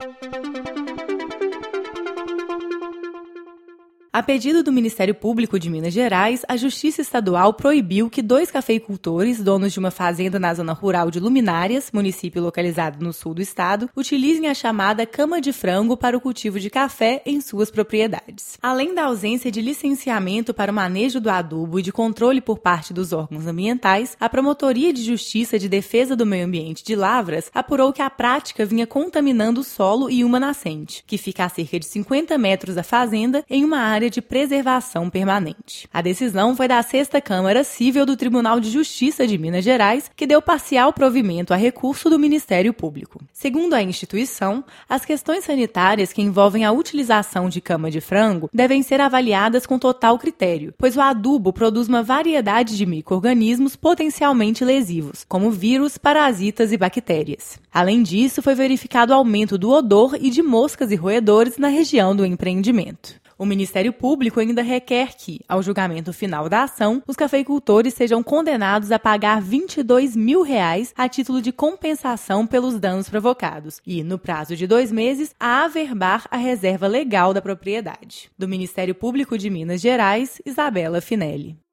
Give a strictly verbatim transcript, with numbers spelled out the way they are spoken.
A pedido do Ministério Público de Minas Gerais, a Justiça Estadual proibiu que dois cafeicultores, donos de uma fazenda na zona rural de Luminárias, município localizado no sul do estado, utilizem a chamada cama de frango para o cultivo de café em suas propriedades. Além da ausência de licenciamento para o manejo do adubo e de controle por parte dos órgãos ambientais, a Promotoria de Justiça de Defesa do Meio Ambiente de Lavras apurou que a prática vinha contaminando o solo e uma nascente, que fica a cerca de cinquenta metros da fazenda em uma área de preservação permanente. A decisão foi da sexta Câmara Cível do Tribunal de Justiça de Minas Gerais, que deu parcial provimento a recurso do Ministério Público. Segundo a instituição, as questões sanitárias que envolvem a utilização de cama de frango devem ser avaliadas com total critério, pois o adubo produz uma variedade de micro-organismos potencialmente lesivos, como vírus, parasitas e bactérias. Além disso, foi verificado aumento do odor e de moscas e roedores na região do empreendimento. O Ministério Público ainda requer que, ao julgamento final da ação, os cafeicultores sejam condenados a pagar vinte e dois mil reais a título de compensação pelos danos provocados e, no prazo de dois meses, a averbar a reserva legal da propriedade. Do Ministério Público de Minas Gerais, Isabela Finelli.